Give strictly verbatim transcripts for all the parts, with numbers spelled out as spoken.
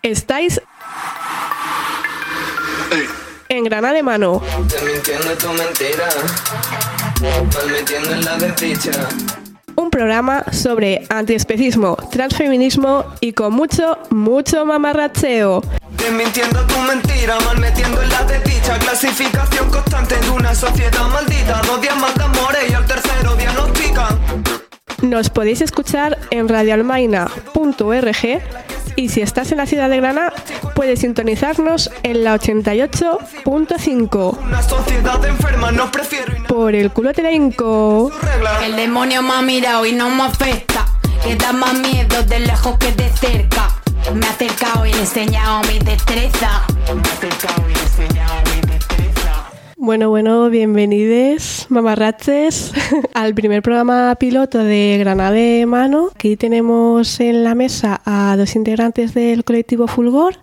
Estáis en Granada de Mano. Un programa sobre antiespecismo, transfeminismo y con mucho, mucho mamarracheo. Desmintiendo tu mentira, mal metiendo en la desdicha. Clasificación constante de una sociedad maldita. Dos días más de amores y al tercero diagnostican. Nos podéis escuchar en radio almaina punto org y si estás en la ciudad de Granada, puedes sintonizarnos en la ochenta y ocho punto cinco. Una sociedad enferma, no prefiero. Por el culo te la hinco. El demonio me ha mirado y no me afecta. Que da más miedo de lejos que de cerca. Me ha acercado y le he enseñado mi destreza. Me ha acercado y le he enseñado mi destreza. Bueno, bueno, bienvenidos, mamarraches, al primer programa piloto de Granada de Mano. Aquí tenemos en la mesa a dos integrantes del colectivo Fulgor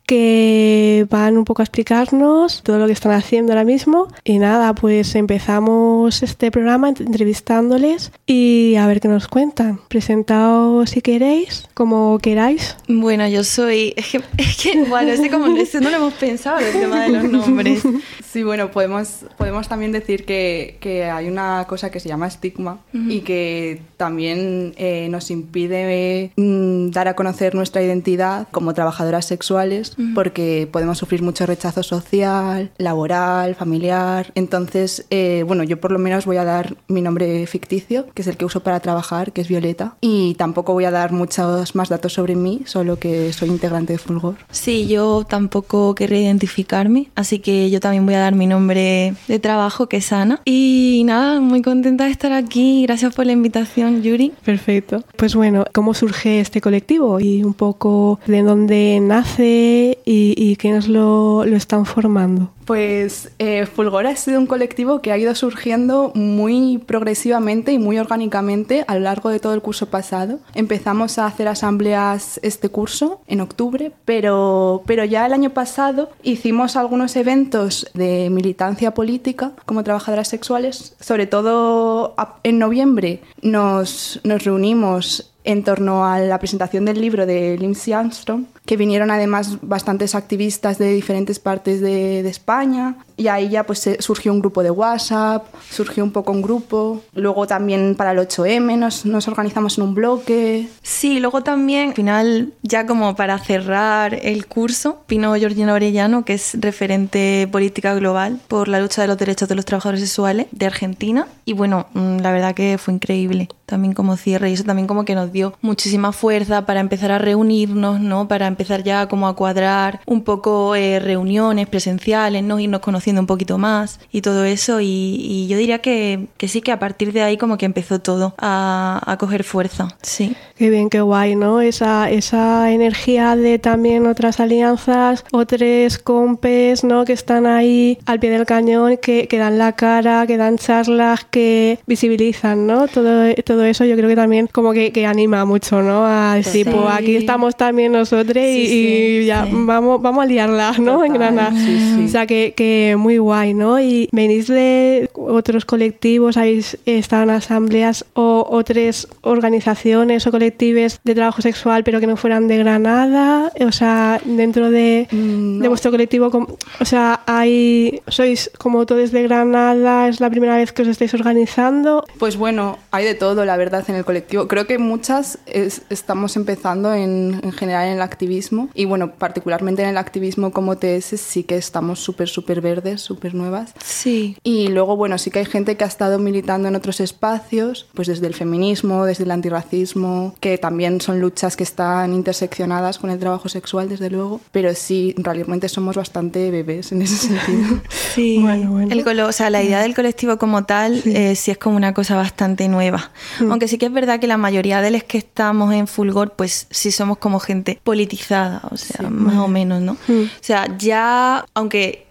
que van un poco a explicarnos todo lo que están haciendo ahora mismo. Y nada, pues empezamos este programa entrevistándoles y a ver qué nos cuentan. Presentaos si queréis, como queráis. Bueno, yo soy... Es que, es que bueno, es como, eso no lo hemos pensado, el tema de los nombres. Sí, bueno, podemos, podemos también decir que, que hay una cosa que se llama estigma uh-huh. y que también eh, nos impide mm, dar a conocer nuestra identidad como trabajadoras sexuales uh-huh. porque podemos sufrir mucho rechazo social, laboral, familiar. Entonces, eh, bueno, yo por lo menos voy a dar mi nombre ficticio, que es el que uso para trabajar, que es Violeta, y tampoco voy a dar muchos más datos sobre mí, solo que soy integrante de Fulgor. Sí, yo tampoco querré identificarme, así que yo también voy a dar mi nombre de trabajo, que es Ana. Y nada, muy contenta de estar aquí. Gracias por la invitación, Yuri. Perfecto. Pues bueno, ¿cómo surge este colectivo? Y un poco de dónde nace y, y quiénes lo, lo están formando. Pues eh, Fulgor ha sido un colectivo que ha ido surgiendo muy progresivamente y muy orgánicamente a lo largo de todo el curso pasado. Empezamos a hacer asambleas este curso, en octubre, pero, pero ya el año pasado hicimos algunos eventos de militancia política como trabajadoras sexuales. Sobre todo en noviembre nos, nos reunimos en torno a la presentación del libro de Lindsay Armstrong, que vinieron además bastantes activistas de diferentes partes de, de España, y ahí ya pues surgió un grupo de WhatsApp, surgió un poco un grupo. Luego también para el ocho eme nos, nos organizamos en un bloque. Sí, luego también, al final, ya como para cerrar el curso, vino Georgina Orellano, que es referente política global por la lucha de los derechos de los trabajadores sexuales de Argentina, y bueno, la verdad que fue increíble también como cierre, y eso también como que nos dio muchísima fuerza para empezar a reunirnos, ¿no? Para empezar ya como a cuadrar un poco eh, reuniones presenciales, ¿no? Irnos conociendo un poquito más y todo eso, y, y yo diría que, que sí, que a partir de ahí como que empezó todo a, a coger fuerza, sí. Qué bien, qué guay, ¿no? Esa, esa energía de también otras alianzas, otros compes, ¿no? Que están ahí al pie del cañón, que, que dan la cara, que dan charlas, que visibilizan, ¿no? Todo, todo eso yo creo que también como que, que anima mucho, ¿no? A decir, sí. Pues aquí estamos también nosotros y, sí, sí, y ya sí. vamos, vamos a liarla, ¿no? Total. En Granada. Sí, sí. O sea, que, que muy guay, ¿no? Y venís de otros colectivos, habéis estado en asambleas o otras organizaciones o colectivos de trabajo sexual, pero que no fueran de Granada, o sea, dentro de, no. de vuestro colectivo, o sea, hay, sois como todos de Granada, es la primera vez que os estáis organizando. Pues bueno, hay de todo, la verdad, en el colectivo. Creo que muchas es, estamos empezando en, en general en el activismo, y bueno, particularmente en el activismo como T S sí que estamos súper, súper verdes, súper nuevas. Sí. Y luego, bueno, sí que hay gente que ha estado militando en otros espacios, pues desde el feminismo, desde el antirracismo, que también son luchas que están interseccionadas con el trabajo sexual, desde luego, pero sí, realmente somos bastante bebés en ese sentido. Sí, bueno, bueno. El colo- o sea, la idea del colectivo como tal sí, eh, sí es como una cosa bastante nueva, sí. Aunque sí que es verdad que la mayoría de los que estamos en Fulgor, pues sí somos como gente politizada, o sea, sí, más o menos, ¿no? Sí. O sea, ya, aunque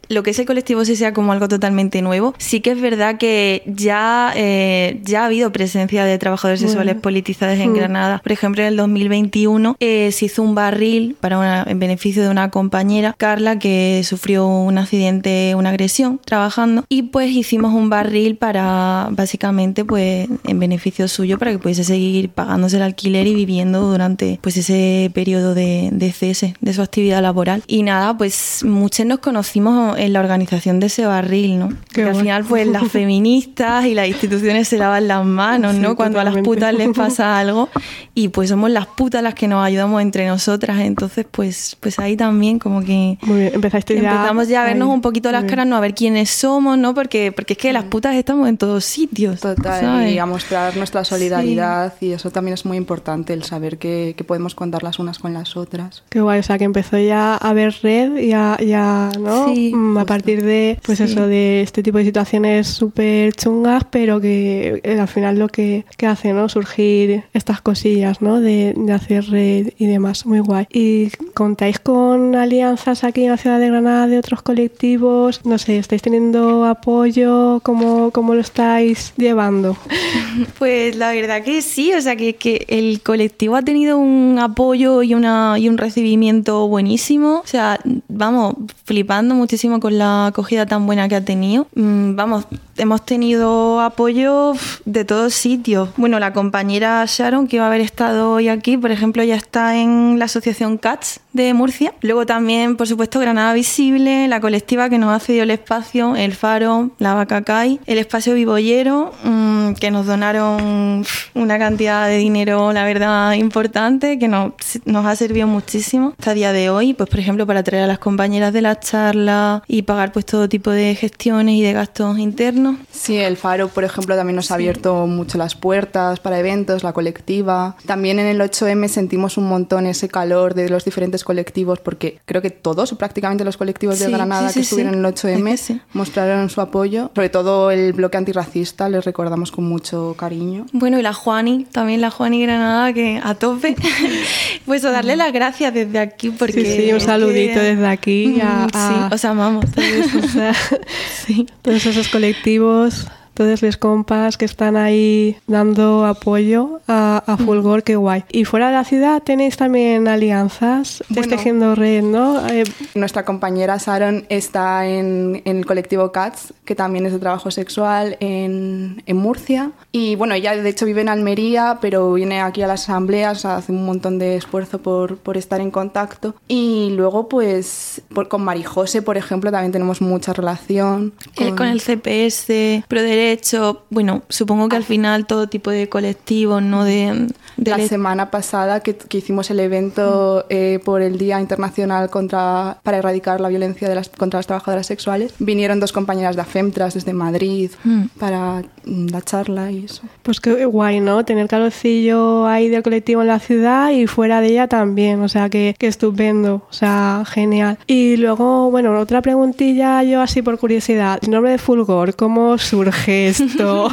lo que es el colectivo sí sea como algo totalmente nuevo, sí que es verdad que ya, eh, ya ha habido presencia de trabajadores bueno. sexuales politizados en mm. Granada. Por ejemplo, en el dos mil veintiuno eh, se hizo un barril para una, en beneficio de una compañera, Carla, que sufrió un accidente, una agresión trabajando, y pues hicimos un barril para, básicamente, pues en beneficio suyo, para que pudiese seguir pagándose el alquiler y viviendo durante pues ese periodo de, de cese de su actividad laboral. Y nada, pues muchos nos conocimos en la organización de ese barril, ¿no? Que al final pues las feministas y las instituciones se lavan las manos, ¿no? Sí, cuando totalmente. A las putas les pasa algo, y pues somos las putas las que nos ayudamos entre nosotras. Entonces pues, pues ahí también como que muy bien. Empezaste ya, empezamos ya a vernos ahí. Un poquito las caras, no a ver quiénes somos, ¿no? Porque, porque es que las putas estamos en todos sitios. Total, ¿sabes? Y a mostrar nuestra solidaridad, sí. Y eso también es muy importante, el saber que, que podemos contar las unas con las otras. Qué guay, o sea que empezó ya a haber red y a, ya, ¿no? Sí, a partir de, pues sí. eso, de este tipo de situaciones súper chungas, pero que eh, al final lo que, que hace, ¿no? Surgir estas cosillas, ¿no? De, de hacer red y demás, muy guay. ¿Y contáis con alianzas aquí en la ciudad de Granada de otros colectivos? No sé, ¿estáis teniendo apoyo? ¿Cómo, cómo lo estáis llevando? Pues la verdad que sí, o sea que, que el colectivo ha tenido un apoyo y, una, y un recibimiento buenísimo, o sea, vamos, flipando muchísimo con la acogida tan buena que ha tenido. Vamos, hemos tenido apoyo de todos sitios. Bueno, la compañera Sharon, que va a haber estado hoy aquí, por ejemplo, ya está en la asociación C A T S de Murcia. Luego también, por supuesto, Granada Visible, la colectiva que nos ha cedido el espacio, El Faro, La Bacacay, el espacio Vibollero, mmm, que nos donaron una cantidad de dinero, la verdad, importante, que nos, nos ha servido muchísimo hasta el día de hoy, pues por ejemplo, para traer a las compañeras de las charlas y pagar pues todo tipo de gestiones y de gastos internos. Sí, El Faro, por ejemplo, también nos sí. ha abierto mucho las puertas para eventos, la colectiva. También en el ocho eme sentimos un montón ese calor de los diferentes colectivos, porque creo que todos, prácticamente los colectivos de sí, Granada sí, sí, que estuvieron sí. en el ocho eme, es que sí. mostraron su apoyo. Sobre todo el bloque antirracista, les recordamos con mucho cariño. Bueno, y la Juani, también la Juani Granada, que a tope. Pues a darle las gracias desde aquí, porque... Sí, sí, un saludito que... desde aquí. A, a... Sí, os amamos. O sea, sí, todos esos colectivos... Todos los compas que están ahí dando apoyo a, a Fulgor, qué guay. Y fuera de la ciudad tenéis también alianzas, bueno, tejiendo red, ¿no? Eh, nuestra compañera Sharon está en, en el colectivo C A T S, que también es de trabajo sexual en, en Murcia. Y bueno, ella de hecho vive en Almería, pero viene aquí a las asambleas, hace un montón de esfuerzo por, por estar en contacto. Y luego pues por, con Marijose, por ejemplo, también tenemos mucha relación. Con, eh, con el C P S, Proderecho. Hecho, bueno, supongo que al final todo tipo de colectivos, ¿no? De, de la le... semana pasada que, que hicimos el evento eh, por el Día Internacional contra, para erradicar la violencia de las, contra las trabajadoras sexuales, vinieron dos compañeras de AFEMTRAS desde Madrid mm. para mm, la charla y eso. Pues qué guay, ¿no? Tener calorcillo ahí del colectivo en la ciudad y fuera de ella también, o sea, que, que estupendo, o sea, genial. Y luego, bueno, otra preguntilla yo así por curiosidad, el nombre de Fulgor, ¿cómo surge esto?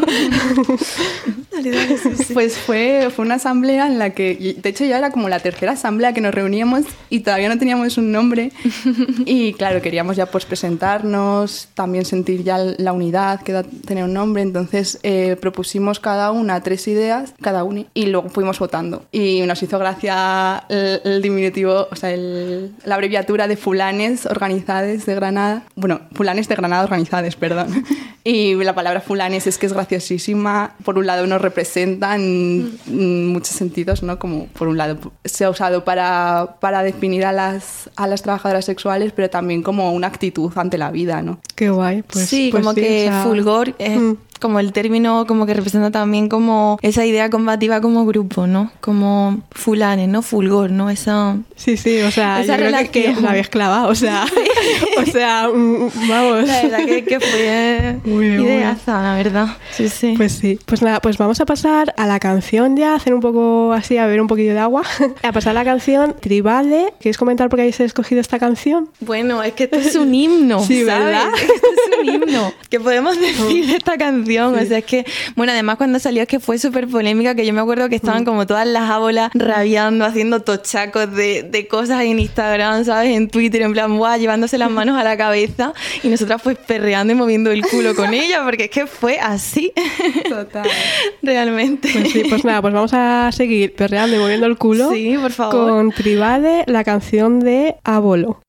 Pues fue, fue una asamblea en la que, de hecho ya era como la tercera asamblea que nos reuníamos y todavía no teníamos un nombre y claro, queríamos ya pues presentarnos, también sentir ya la unidad que da tener un nombre, entonces eh, propusimos cada una tres ideas, cada una, y luego fuimos votando y nos hizo gracia el, el diminutivo, o sea, el, la abreviatura de Fulanes Organizades de Granada, bueno, Fulanes de Granada Organizades, perdón, y la palabra Fulanes es que es graciosísima, por un lado nos representa en, en muchos sentidos, ¿no? Como por un lado se ha usado para, para definir a las, a las trabajadoras sexuales, pero también como una actitud ante la vida, ¿no? Qué guay. Pues, sí, pues como sí, que o sea... Fulgor es... Mm. como el término como que representa también como esa idea combativa como grupo, ¿no? Como fulanes, ¿no? Fulgor, ¿no? Esa... Sí, sí, o sea, esa yo creo que, que la habías clavado, o sea, o sea, vamos. La verdad que, que fue ideaza, la verdad. Sí, sí. Pues sí. Pues nada, pues vamos a pasar a la canción ya, hacer un poco así, a beber un poquillo de agua. A pasar a la canción Tribade. ¿Queréis comentar por qué habéis escogido esta canción? Bueno, es que esto es un himno, sí, ¿sabes? ¿verdad? Esto es un himno. ¿Qué podemos decir de esta canción? Sí. O sea, es que, bueno, además cuando salió es que fue súper polémica, que yo me acuerdo que estaban como todas las ábolas rabiando, haciendo tochacos de, de cosas en Instagram, ¿sabes? En Twitter, en plan, guau, llevándose las manos a la cabeza y nosotras pues perreando y moviendo el culo con ella, porque es que fue así. Total. Realmente. Pues sí, pues nada, pues vamos a seguir perreando y moviendo el culo. Sí, por favor. Con Tribade, la canción de Abolo.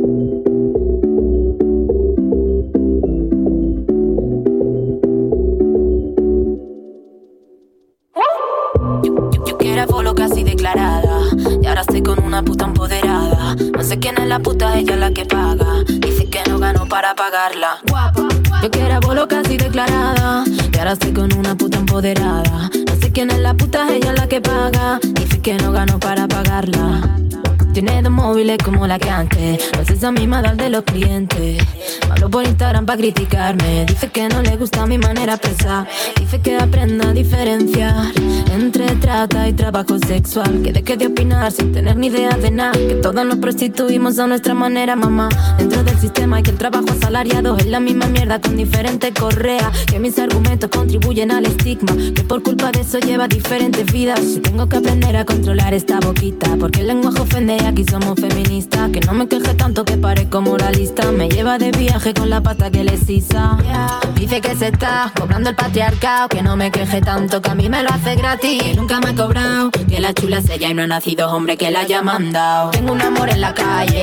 Era Bolo casi declarada y ahora estoy con una puta empoderada. No sé quién es la puta, ella es la que paga. Dice que no ganó para pagarla. Guapa. Yo que era Bolo casi declarada y ahora estoy con una puta empoderada. No sé quién es la puta, ella es la que paga. Dice que no ganó para pagarla. Tiene dos móviles como la que antes. No es esa misma dar de los clientes. Me hablo por Instagram pa' criticarme. Dice que no le gusta mi manera de pensar. Dice que aprenda a diferenciar entre trata y trabajo sexual. Que deje de opinar sin tener ni idea de nada. Que todos nos prostituimos a nuestra manera, mamá. Dentro del sistema y que el trabajo asalariado es la misma mierda con diferentes correas. Que mis argumentos contribuyen al estigma. Que por culpa de eso lleva diferentes vidas. Si tengo que aprender a controlar esta boquita, porque el lenguaje ofende. Aquí somos feministas, que no me queje tanto que parezco moralista. Me lleva de viaje con la pata que le sisa. Dice que se está cobrando el patriarcado, que no me queje tanto, que a mí me lo hace gratis. Nunca me ha cobrado, que la chula es ella y no ha nacido hombre que la haya mandado. Tengo un amor en la calle,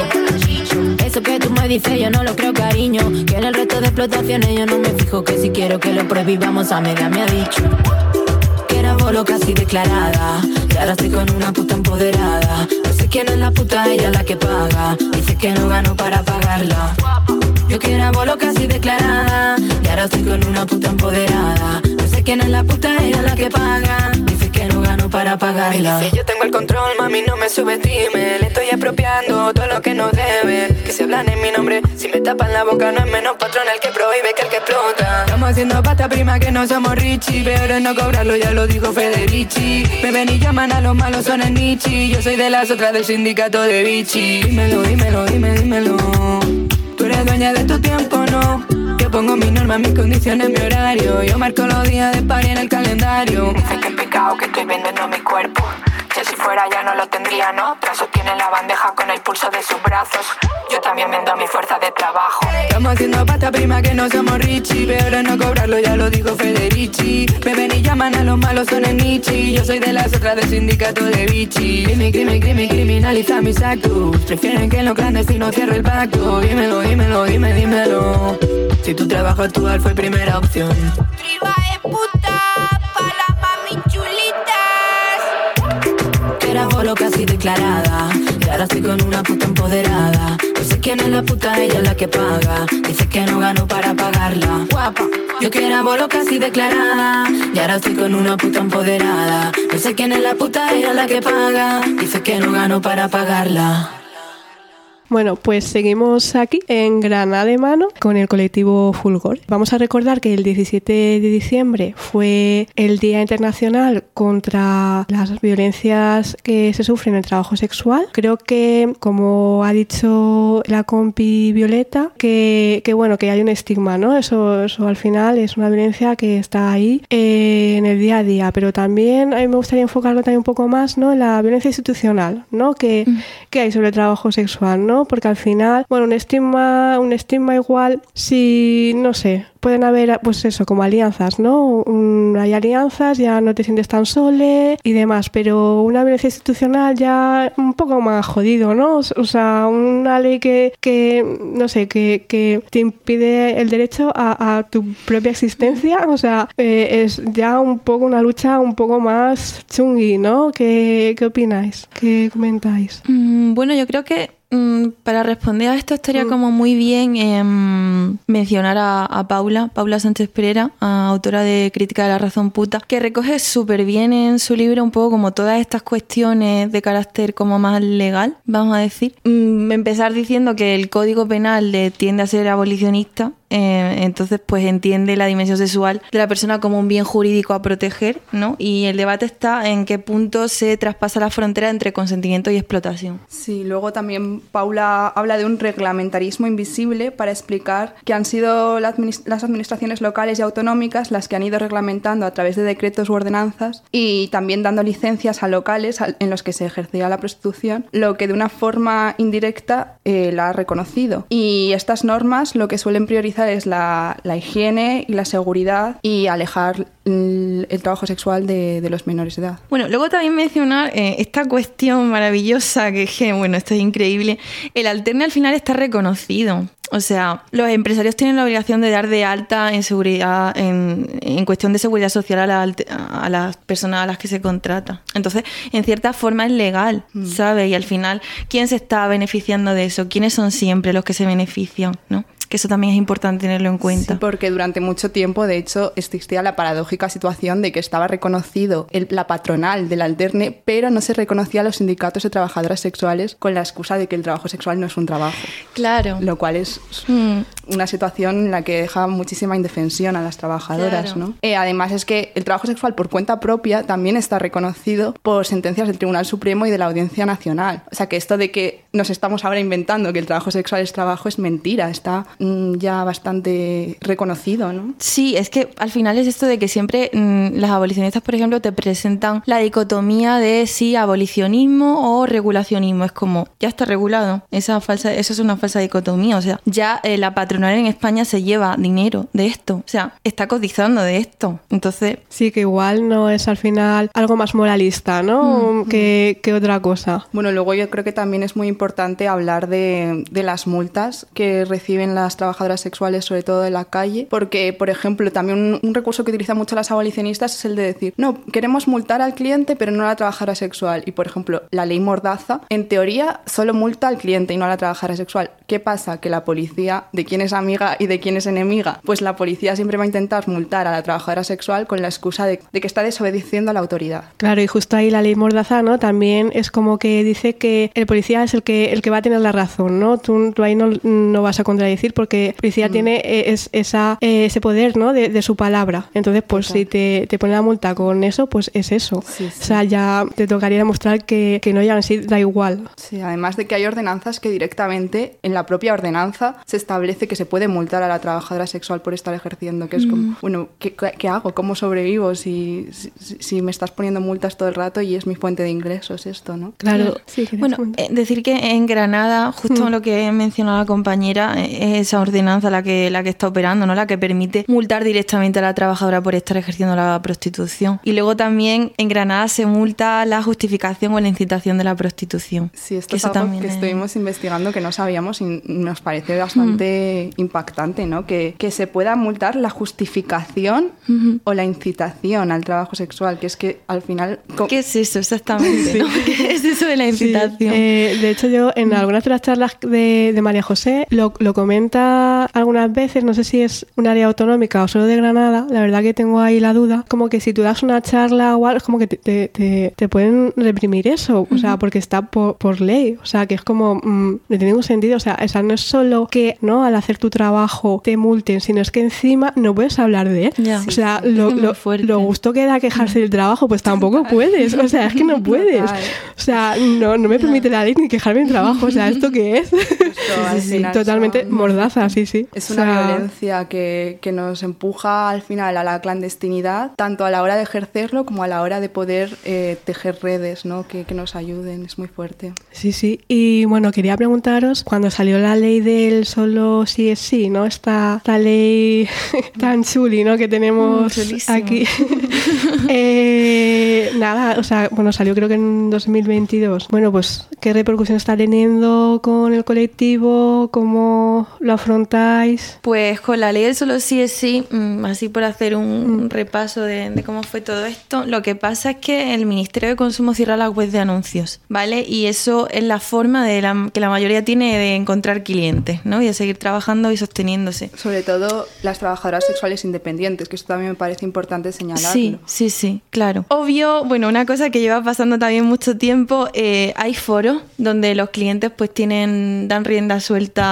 eso que tú me dices yo no lo creo, cariño. Que en el resto de explotaciones yo no me fijo, que si quiero que lo prohibamos a media me ha dicho. Que era Bolo casi declarada y ahora estoy con una puta empoderada. No sé quién es la puta, ella la que paga. Dice que no ganó para pagarla. Yo que era Bolo casi declarada y ahora estoy con una puta empoderada. No sé quién es la puta, ella la que paga. Dice que no ganó para pagarla. Dice yo tengo el control, mami, no me subestime. Le estoy apropiando todo lo que no debe. Que se hablan en mi nombre, si me tapan la boca no es menos patrón el que prohíbe que el que explota. Estamos haciendo pata prima que no somos Richie. Peor es no cobrarlo, ya lo dijo Federici. Me ven y llaman a los malos, son el Nietzsche. Yo soy de las otras del sindicato de Vichy. Dímelo, dímelo, dime, dímelo. Tú eres dueña de tu tiempo, ¿no? Yo pongo mis normas, mis condiciones, mi horario. Yo marco los días de party en el calendario. Dice que es pecado que estoy vendiendo mi cuerpo. Que si fuera ya no lo tendría, ¿no? Tras sostiene la bandeja con el pulso de sus brazos. Yo también vendo mi fuerza de trabajo. Estamos haciendo pata prima que no somos Richie. Peor es no cobrarlo, ya lo dijo Federici. Me ven y llaman a los malos, son el Nietzsche. Yo soy de las otras del sindicato de Vichy. Crimen, crimen, crimen, criminaliza mis actos. Prefieren que en lo clandestino cierre el pacto. Dímelo, dímelo, dime, dímelo. Si tu trabajo actual fue primera opción. Priva de puta para mami chulitas. Que era Bolo casi declarada y ahora estoy con una puta empoderada. No sé quién es la puta, ella es la que paga. Dice que no ganó para pagarla. Guapa. Yo que era Bolo casi declarada y ahora estoy con una puta empoderada. No sé quién es la puta, ella es la que paga. Dice que no ganó para pagarla. Bueno, pues seguimos aquí en Granada de Mano con el colectivo Fulgor. Vamos a recordar que el diecisiete de diciembre fue el Día Internacional contra las violencias que se sufren en el trabajo sexual. Creo que, como ha dicho la compi Violeta, que, que bueno, que hay un estigma, ¿no? Eso, eso al final es una violencia que está ahí eh, en el día a día, pero también a mí me gustaría enfocarlo también un poco más, ¿no? En la violencia institucional, ¿no? Que, mm. que hay sobre el trabajo sexual, ¿no? Porque al final, bueno, un estigma, un estigma igual, si, no sé, pueden haber, pues eso, como alianzas, ¿no? Un, hay alianzas, ya no te sientes tan sole y demás, pero una violencia institucional ya un poco más jodido, ¿no? O sea, una ley que, que no sé, que, que te impide el derecho a, a tu propia existencia, o sea, eh, es ya un poco una lucha un poco más chungui, ¿no? ¿Qué, qué opináis? ¿Qué comentáis? Mm, bueno, yo creo que Mm, para responder a esto estaría mm. como muy bien eh, mencionar a, a Paula, Paula Sánchez Pereira, autora de Crítica de la razón puta, que recoge súper bien en su libro un poco como todas estas cuestiones de carácter como más legal, vamos a decir. Mm, empezar diciendo que el Código Penal de, tiende a ser abolicionista, eh, entonces pues entiende la dimensión sexual de la persona como un bien jurídico a proteger, ¿no? Y el debate está en qué punto se traspasa la frontera entre consentimiento y explotación. Sí, luego también Paula habla de un reglamentarismo invisible para explicar que han sido las administraciones locales y autonómicas las que han ido reglamentando a través de decretos u ordenanzas y también dando licencias a locales en los que se ejercía la prostitución, lo que de una forma indirecta eh, la ha reconocido. Y estas normas lo que suelen priorizar es la, la higiene y la seguridad y alejar el, el trabajo sexual de, de los menores de edad. Bueno, luego también mencionar eh, esta cuestión maravillosa que, que, bueno, esto es increíble. El alterne al final está reconocido. O sea, los empresarios tienen la obligación de dar de alta en seguridad, en, en cuestión de seguridad social a, la, a las personas a las que se contrata. Entonces, en cierta forma es legal, mm. ¿sabes? Y al final, ¿quién se está beneficiando de eso? ¿Quiénes son siempre los que se benefician, no? Que eso también es importante tenerlo en cuenta. Sí, porque durante mucho tiempo, de hecho, existía la paradójica situación de que estaba reconocido el, la patronal del alterne, pero no se reconocía a los sindicatos de trabajadoras sexuales con la excusa de que el trabajo sexual no es un trabajo. Claro. Lo cual es mm. una situación en la que deja muchísima indefensión a las trabajadoras, claro. ¿no? Eh, además es que el trabajo sexual por cuenta propia también está reconocido por sentencias del Tribunal Supremo y de la Audiencia Nacional. O sea que esto de que nos estamos ahora inventando que el trabajo sexual es trabajo es mentira, está ya bastante reconocido, ¿no? Sí, es que al final es esto de que siempre mmm, las abolicionistas, por ejemplo, te presentan la dicotomía de si abolicionismo o regulacionismo. Es como, ya está regulado. Esa falsa, eso es una falsa dicotomía. O sea, ya eh, la patronal en España se lleva dinero de esto. O sea, está cotizando de esto. Entonces... Sí, que igual no es al final algo más moralista, ¿no? Mm, que, que otra cosa. Bueno, luego yo creo que también es muy importante hablar de, de las multas que reciben las trabajadoras sexuales, sobre todo de la calle, porque, por ejemplo, también un, un recurso que utilizan mucho las abolicionistas es el de decir, no, queremos multar al cliente pero no a la trabajadora sexual. Y, por ejemplo, la ley Mordaza, en teoría, solo multa al cliente y no a la trabajadora sexual. ¿Qué pasa? Que la policía, de quién es amiga y de quién es enemiga, pues la policía siempre va a intentar multar a la trabajadora sexual con la excusa de, de que está desobedeciendo a la autoridad. Claro, y justo ahí la ley Mordaza, ¿no? También es como que dice que el policía es el que, el que va a tener la razón, ¿no? Tú, tú ahí no, no vas a contradecir porque el policía mm. tiene es, esa, ese poder, ¿no? de, de su palabra. Entonces, pues okay. si te, te pone la multa con eso, pues es eso. Sí, sí. O sea, ya te tocaría demostrar que, que no, ya en sí da igual. Sí, además de que hay ordenanzas que directamente en la propia ordenanza se establece que se puede multar a la trabajadora sexual por estar ejerciendo, que es mm. como, bueno, ¿qué, ¿qué hago? ¿Cómo sobrevivo si, si, si me estás poniendo multas todo el rato y es mi fuente de ingresos esto, ¿no? Claro. Sí, bueno, eh, decir que en Granada, justo mm. lo que mencionó la compañera, es esa ordenanza la que, la que está operando, ¿no? La que permite multar directamente a la trabajadora por estar ejerciendo la prostitución. Y luego también en Granada se multa la justificación o la incitación de la prostitución. Sí, esto que es algo que es... estuvimos investigando que no sabíamos y nos parece bastante mm. impactante, ¿no? Que, que se pueda multar la justificación mm-hmm. o la incitación al trabajo sexual, que es que al final... ¿Qué es eso exactamente? Sí. ¿no? ¿Qué es eso de la incitación? Sí. Eh, de hecho, yo en algunas de las charlas de, de María José lo, lo comenta algunas veces, no sé si es un área autonómica o solo de Granada, la verdad que tengo ahí la duda, como que si tú das una charla o algo, es como que te, te, te, te pueden reprimir eso, o uh-huh. sea, porque está por, por ley, o sea, que es como, mmm, no tiene ningún sentido, o sea, o sea, no es solo que, ¿no?, al hacer tu trabajo te multen, sino es que encima no puedes hablar de él, yeah, o sea, sí, lo, lo, lo gusto que da quejarse del trabajo, pues tampoco puedes, o sea, es que no puedes, o sea, no, no me permite la ley ni quejarme del trabajo, o sea, ¿esto qué es? Esto, sí, sí, totalmente son... mordaza, sí, sí. Es una o sea... violencia que, que nos empuja al final a la clandestinidad, tanto a la hora de ejercerlo como a la hora de poder eh, tejer redes, ¿no?, que, que nos ayuden, es muy fuerte. Sí, sí, y bueno, quería preguntaros, cuando salió la ley del solo sí es sí, ¿no?, esta, esta ley tan chuli, ¿no?, que tenemos mm, aquí. eh, nada, o sea, bueno, salió creo que en dos mil veintidós. Bueno, pues, ¿qué repercusión está teniendo con el colectivo? ¿Cómo lo afrontáis? Pues con la ley del solo sí es sí, así por hacer un mm. repaso de, de cómo fue todo esto, lo que pasa es que el Ministerio de Consumo cierra la web de anuncios, ¿vale? Y eso es la forma de la, que la mayoría tiene de encontrar clientes, ¿no? Y de seguir trabajando y sosteniéndose. Sobre todo las trabajadoras sexuales independientes, que esto también me parece importante señalarlo. Sí, sí, sí, claro. Obvio, bueno, una cosa que lleva pasando también mucho tiempo, eh, hay foros donde los clientes pues tienen, dan rienda suelta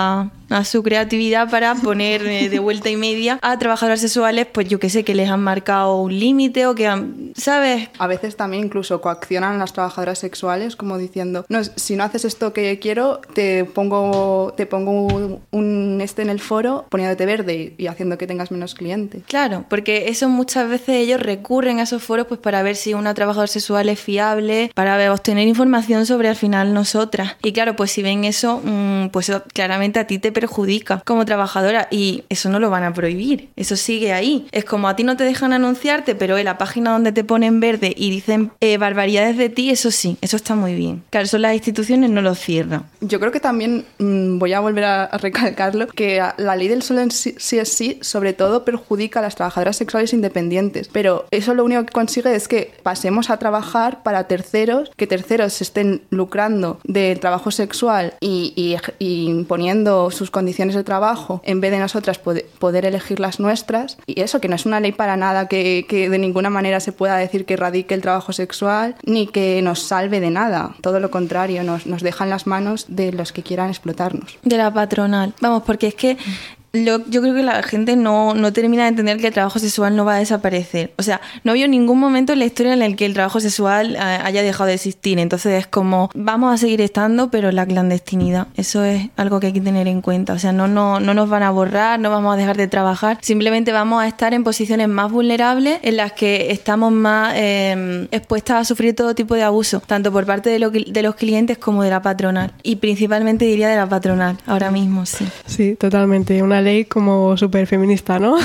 a su creatividad para poner eh, de vuelta y media a trabajadoras sexuales, pues yo que sé, que les han marcado un límite o que han, ¿sabes? A veces también incluso coaccionan a las trabajadoras sexuales como diciendo, no, si no haces esto que quiero, te pongo, te pongo un, un este en el foro poniéndote verde y, y haciendo que tengas menos clientes. Claro, porque eso muchas veces ellos recurren a esos foros pues para ver si una trabajadora sexual es fiable, para obtener información sobre al final nosotras. Y claro, pues si ven eso, mmm, pues eso claramente a ti te perjudica como trabajadora y eso no lo van a prohibir, eso sigue ahí. Es como a ti no te dejan anunciarte, pero en la página donde te ponen verde y dicen eh, barbaridades de ti, eso sí, eso está muy bien. Claro, eso las instituciones no lo cierran. Yo creo que también, mmm, voy a volver a, a recalcarlo, que la ley del solo en sí, sí es sí, sobre todo perjudica a las trabajadoras sexuales independientes, pero eso lo único que consigue es que pasemos a trabajar para terceros, que terceros se estén lucrando del trabajo sexual y, y, y imponiendo sus condiciones de trabajo en vez de nosotras poder, poder elegir las nuestras. Y eso, que no es una ley para nada que, que de ninguna manera se pueda decir que erradique el trabajo sexual ni que nos salve de nada. Todo lo contrario, nos, nos deja en las manos de los que quieran explotarnos. De la patronal. Vamos, porque es que Lo, yo creo que la gente no, no termina de entender que el trabajo sexual no va a desaparecer. O sea, no había ningún momento en la historia en el que el trabajo sexual eh, haya dejado de existir. Entonces es como, vamos a seguir estando, pero en la clandestinidad. Eso es algo que hay que tener en cuenta. O sea, no, no, no nos van a borrar, no vamos a dejar de trabajar. Simplemente vamos a estar en posiciones más vulnerables en las que estamos más eh, expuestas a sufrir todo tipo de abuso, tanto por parte de, lo, de los clientes como de la patronal. Y principalmente diría de la patronal, ahora mismo, sí. Sí, totalmente. Una ley como súper feminista, ¿no?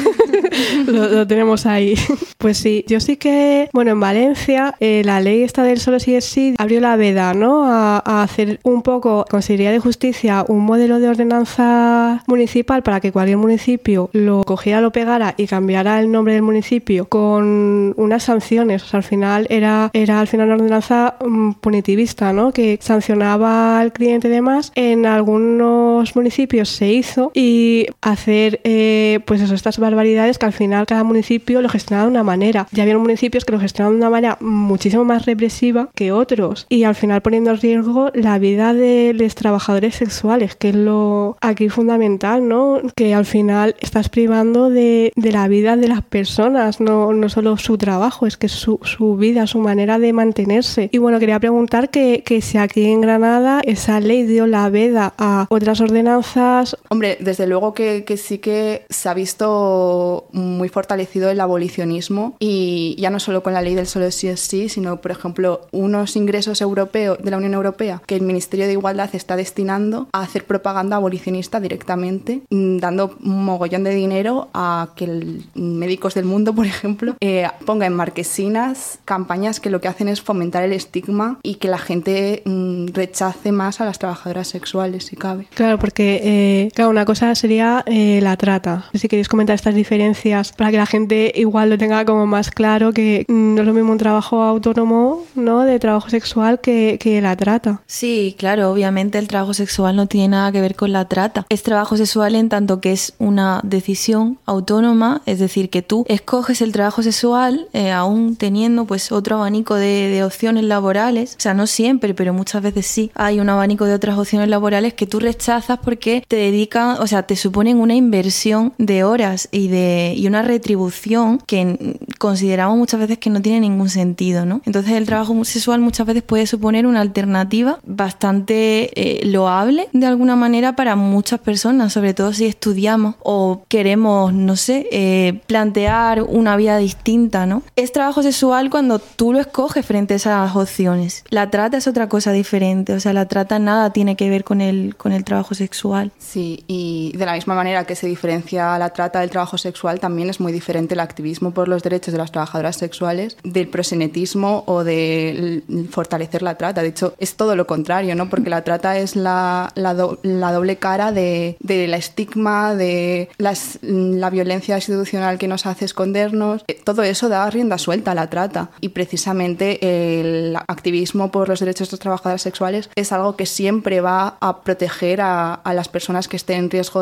lo, lo tenemos ahí. Pues sí, yo sí que, bueno, en Valencia eh, la ley esta del solo sí es sí abrió la veda, ¿no? A, a hacer un poco, Consejería de Justicia, un modelo de ordenanza municipal para que cualquier municipio lo cogiera, lo pegara y cambiara el nombre del municipio con unas sanciones. O sea, al final era, era al final una ordenanza um, punitivista, ¿no? Que sancionaba al cliente y demás. En algunos municipios se hizo y hacer eh, pues eso, estas barbaridades que al final cada municipio lo gestionaba de una manera. Ya había municipios que lo gestionaban de una manera muchísimo más represiva que otros y al final poniendo en riesgo la vida de los trabajadores sexuales, que es lo aquí fundamental, ¿no? Que al final estás privando de, de la vida de las personas, no, no solo su trabajo, es que es su, su vida, su manera de mantenerse. Y bueno, quería preguntar que, que si aquí en Granada esa ley dio la veda a otras ordenanzas. Hombre, desde luego que, que sí que se ha visto muy fortalecido el abolicionismo y ya no solo con la ley del solo sí es sí, sino por ejemplo unos ingresos europeos de la Unión Europea que el Ministerio de Igualdad está destinando a hacer propaganda abolicionista directamente, dando un mogollón de dinero a que el Médicos del Mundo, por ejemplo, eh, ponga en marquesinas campañas que lo que hacen es fomentar el estigma y que la gente mm, rechace más a las trabajadoras sexuales, si cabe. Claro, porque eh, claro, una cosa sería eh, la trata. Si queréis comentar estas diferencias para que la gente igual lo tenga como más claro, que mm, no es lo mismo un trabajo autónomo, ¿no?, de trabajo sexual que, que la trata. Sí, claro, obviamente el trabajo sexual no tiene nada que ver con la trata. Es trabajo sexual en tanto que es una decisión autónoma, es decir, que tú escoges el trabajo sexual eh, aún teniendo pues otro abanico de, de opciones laborales. O sea, no siempre, pero muchas veces sí hay un abanico de otras opciones laborales que tú rechazas porque te dedican, o sea, te suponen una inversión de horas y de y una retribución que consideramos muchas veces que no tiene ningún sentido, ¿no? Entonces el trabajo sexual muchas veces puede suponer una alternativa bastante eh, loable de alguna manera para muchas personas, sobre todo si estudiamos o queremos, no sé, eh, plantear una vida distinta, ¿no? Es trabajo sexual cuando tú lo escoges frente a esas opciones. La trata es otra cosa diferente, o sea, la trata nada tiene que ver con el, con el trabajo sexual. Sí, y de la misma manera que se diferencia la trata del trabajo sexual, también es muy diferente el activismo por los derechos de las trabajadoras sexuales del proxenetismo o de fortalecer la trata. De hecho, es todo lo contrario, ¿no? Porque la trata es la, la, do, la doble cara de, de la estigma, de las, la violencia institucional que nos hace escondernos. Todo eso da rienda suelta a la trata. Y precisamente el activismo por los derechos de las trabajadoras sexuales es algo que siempre va a proteger a, a las personas que estén en riesgo de sufrir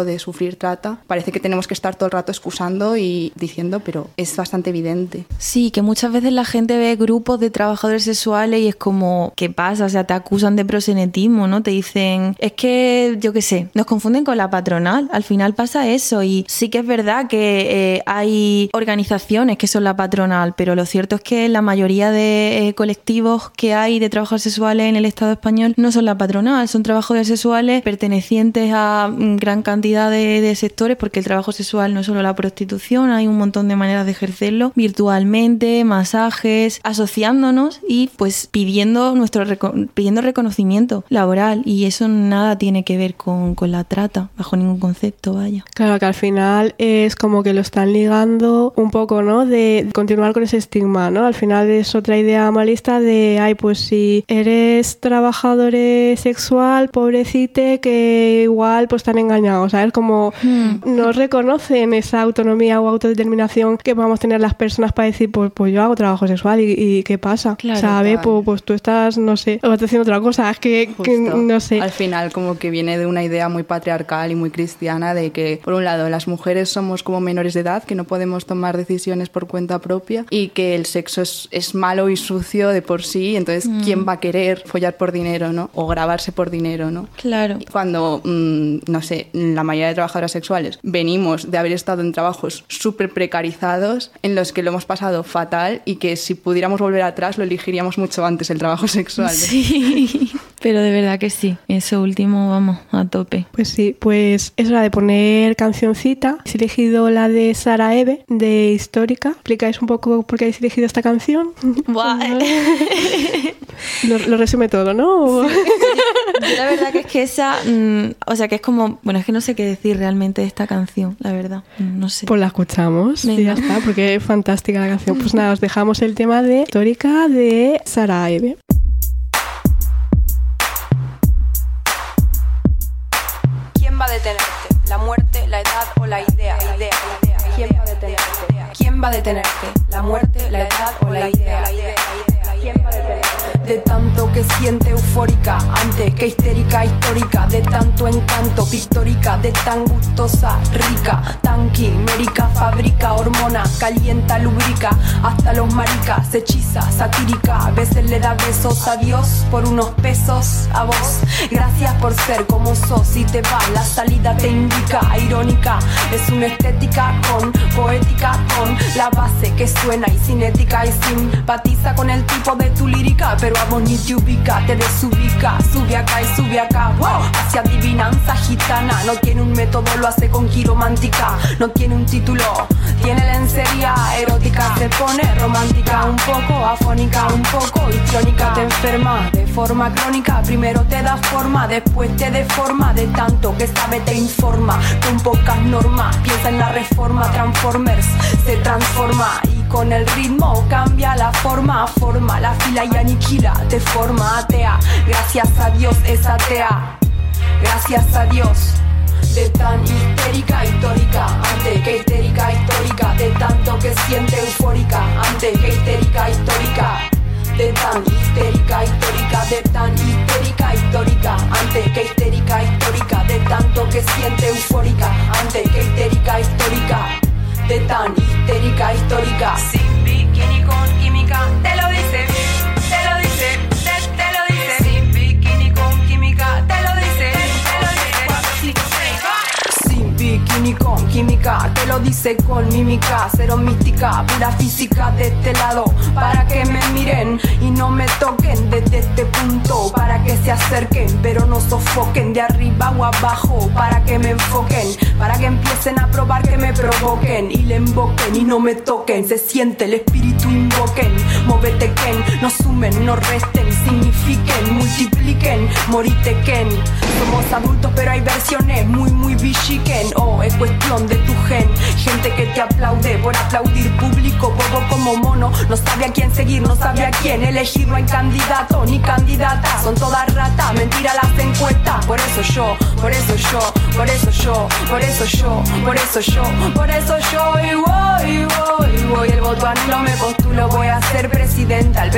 sufrir trata, parece que tenemos que estar todo el rato excusando y diciendo, pero es bastante evidente. Sí, que muchas veces la gente ve grupos de trabajadores sexuales y es como, ¿qué pasa? O sea, te acusan de proxenetismo, ¿no? Te dicen, es que, yo qué sé, nos confunden con la patronal. Al final pasa eso y sí que es verdad que eh, hay organizaciones que son la patronal, pero lo cierto es que la mayoría de eh, colectivos que hay de trabajadores sexuales en el Estado español no son la patronal, son trabajadores sexuales pertenecientes a gran cantidad de, de sectores, porque el trabajo sexual no es solo la prostitución, hay un montón de maneras de ejercerlo virtualmente, masajes, asociándonos y pues pidiendo nuestro reco- pidiendo reconocimiento laboral, y eso nada tiene que ver con, con la trata, bajo ningún concepto, vaya. Claro, que al final es como que lo están ligando un poco, ¿no? De continuar con ese estigma, ¿no? Al final es otra idea malista de, ay, pues si eres trabajador sexual, pobrecite, que igual pues están engañados, ¿sabes? Como hmm. no reconocen esa autonomía o autodeterminación que podamos tener las personas para decir, pues, pues yo hago trabajo sexual y, y ¿qué pasa? Claro, ¿sabes? Pues, pues tú estás, no sé, o estás haciendo otra cosa, es que, que no sé. Al final como que viene de una idea muy patriarcal y muy cristiana de que, por un lado, las mujeres somos como menores de edad, que no podemos tomar decisiones por cuenta propia y que el sexo es, es malo y sucio de por sí, entonces mm. ¿quién va a querer follar por dinero, no? O grabarse por dinero, ¿no? Claro. Cuando, mmm, no sé, la mayoría de trabajadoras sexuales venimos de haber estado en trabajos súper precarizados en los que lo hemos pasado fatal y que si pudiéramos volver atrás lo elegiríamos mucho antes el trabajo sexual. Sí, pero de verdad que sí. Eso último, vamos, a tope. Pues sí, pues es hora de poner cancioncita. He elegido la de Sara Eve, de Histórica. ¿Explicáis un poco por qué habéis elegido esta canción? Buah. lo, lo resume todo, ¿no? Sí. Yo la verdad que es que esa, mmm, o sea que es como, bueno, es que no sé qué decir realmente de esta canción, la verdad, no sé. Pues la escuchamos y ya está, porque es fantástica la canción. Pues nada, os dejamos el tema de Histórica de Sara Eve. ¿Quién va a detenerte? ¿La muerte, la edad o la idea? idea, idea. ¿Quién va a detenerte? ¿Quién va a detenerte? ¿La muerte, la edad o la idea? ¿Quién va a detenerte? De tanto que siente eufórica, antes que histérica, histórica, de tanto encanto, pictórica, de tan gustosa, rica, tan quimérica, fabrica hormonas, calienta, lubrica, hasta los maricas, hechiza, satírica, a veces le da besos a Dios por unos pesos a vos. Gracias por ser como sos, y te va, la salida te indica, irónica, es una estética con poética, con la base que suena y cinética y simpatiza con el tipo de tu lírica, pero a vos ni te ubica, te desubica, sube acá y sube acá, wow, hacia adivinanza gitana, no tiene un método, lo hace con quiromántica, no tiene un título, tiene lencería erótica, se pone romántica, un poco afónica, un poco histriónica, te enferma de forma crónica, primero te da forma, después te deforma, de tanto que sabe te informa, con pocas normas, piensa en la reforma, Transformers se transforma y con el ritmo cambia la forma, forma la fila y aniquila, te forma atea, gracias a Dios es atea, gracias a Dios. De tan histérica, histórica, antes que histérica, histórica, de tanto que siente eufórica, antes que histérica, histórica, de tan histérica, histórica, de tan histérica, histórica, antes que histérica, histórica, de tanto que siente eufórica, antes que histérica, histórica, de tan histérica, histórica, sin bikini con química, te lo dice, te lo dice, te, te lo dice, sin bikini con química, te lo dice, te lo dice, cuatro, cinco, seis, sin bikini con química, te lo dice con mímica, cero mística, pura física de este lado, para que me miren y no me toquen desde este punto, para que se acerquen pero no sofoquen, de arriba o abajo, para que me enfoquen, para que empiecen a probar, que me provoquen y le invoquen y no me toquen, se siente el espíritu, invoquen, móvete Ken, no sumen, no resten, signifiquen, multipliquen, moritequen, somos adultos pero hay versiones muy muy bichiquen, oh, es cuestión de tu gen, gente que te aplaude por aplaudir, público bobo como mono, no sabe a quién seguir, no sabe a quién elegir, no hay candidato ni candidata, son todas ratas, mentira las encuestas, por eso yo, por eso yo, por eso yo, por eso yo, por eso yo, por eso yo, y voy, y voy, y voy, el voto anulo, me postulo, voy a ser presidenta, el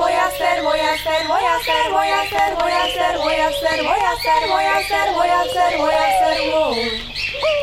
voy a hacer, voy a hacer, voy a hacer, voy a hacer, voy a hacer, voy a hacer, voy a hacer, voy a hacer, voy a hacer, voy a hacer, voy a hacer.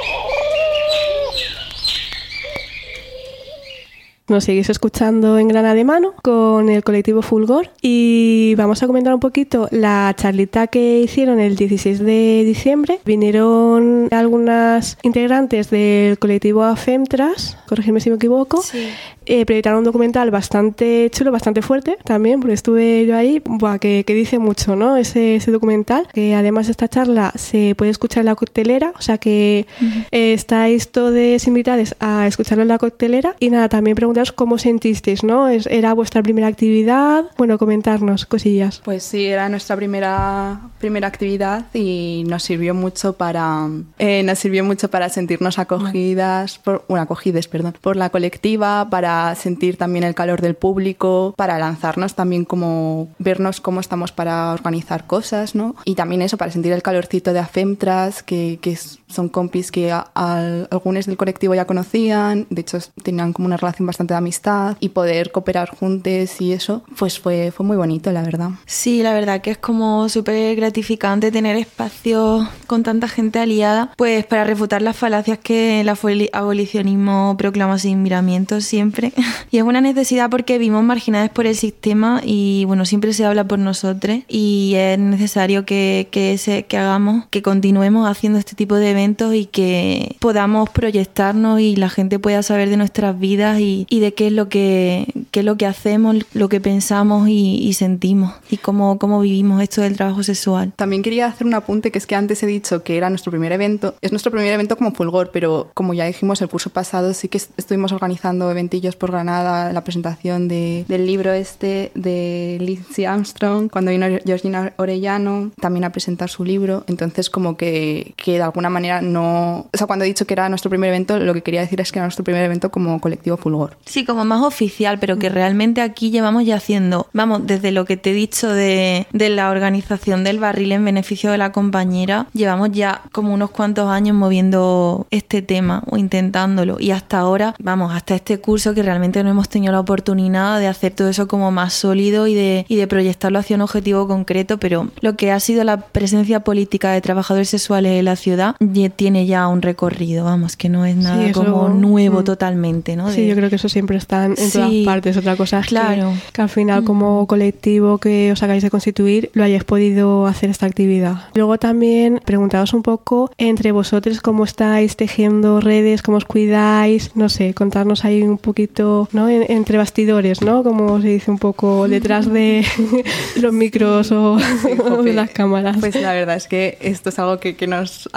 Nos seguís escuchando en Grana de Mano con el colectivo Fulgor y vamos a comentar un poquito la charlita que hicieron el dieciséis de diciembre. Vinieron algunas integrantes del colectivo AFEMTRAS, corregidme si me equivoco, sí. eh, proyectaron un documental bastante chulo, bastante fuerte también, porque estuve yo ahí, buah, que, que dice mucho, ¿no? Ese, ese documental, que además de esta charla se puede escuchar en la coctelera, o sea que uh-huh. eh, estáis todos invitados a escucharlo en la coctelera y nada, también preguntar cómo sentisteis, ¿no? ¿Era vuestra primera actividad? Bueno, comentarnos cosillas. Pues sí, era nuestra primera, primera actividad y nos sirvió mucho para eh, nos sirvió mucho para sentirnos acogidas, por, bueno, acogidas, perdón, por la colectiva, para sentir también el calor del público, para lanzarnos también como vernos cómo estamos para organizar cosas, ¿no? Y también eso, para sentir el calorcito de AFEMTRAS, que, que son compis que a, a, algunos del colectivo ya conocían, de hecho tenían como una relación bastante de amistad y poder cooperar juntos y eso, pues fue, fue muy bonito, la verdad. Sí, la verdad que es como súper gratificante tener espacios con tanta gente aliada, pues para refutar las falacias que el abolicionismo proclama sin miramientos siempre. Y es una necesidad porque vivimos marginadas por el sistema y bueno, siempre se habla por nosotros y es necesario que, que, se, que hagamos, que continuemos haciendo este tipo de eventos y que podamos proyectarnos y la gente pueda saber de nuestras vidas y, y de qué es lo que, qué es lo que hacemos, lo que pensamos y, y sentimos y cómo, cómo vivimos esto del trabajo sexual. También quería hacer un apunte, que es que antes he dicho que era nuestro primer evento. Es nuestro primer evento como Fulgor, pero como ya dijimos el curso pasado sí que estuvimos organizando eventillos por Granada, la presentación de, del libro este de Lindsay Armstrong, cuando vino Georgina Orellano también a presentar su libro. Entonces como que, que de alguna manera no... O sea, cuando he dicho que era nuestro primer evento, lo que quería decir es que era nuestro primer evento como colectivo Fulgor. Sí, como más oficial, pero que realmente aquí llevamos ya haciendo, vamos, desde lo que te he dicho de, de la organización del barril en beneficio de la compañera, llevamos ya como unos cuantos años moviendo este tema o intentándolo y hasta ahora, vamos, hasta este curso que realmente no hemos tenido la oportunidad de hacer todo eso como más sólido y de, y de proyectarlo hacia un objetivo concreto, pero lo que ha sido la presencia política de trabajadores sexuales en la ciudad ya tiene ya un recorrido, vamos, que no es nada sí, como nuevo mm. totalmente, ¿no? De, sí, yo creo que eso siempre está en sí, todas partes. Otra cosa es claro. que, que al final como colectivo que os acabáis de constituir lo hayáis podido hacer esta actividad. Luego también preguntaos un poco entre vosotros cómo estáis tejiendo redes, cómo os cuidáis, no sé, contarnos ahí un poquito, ¿no? En, entre bastidores, ¿no? Como se dice un poco detrás de los micros o, sí, o de las cámaras. Pues la verdad es que esto es algo que, que nos hacía mucha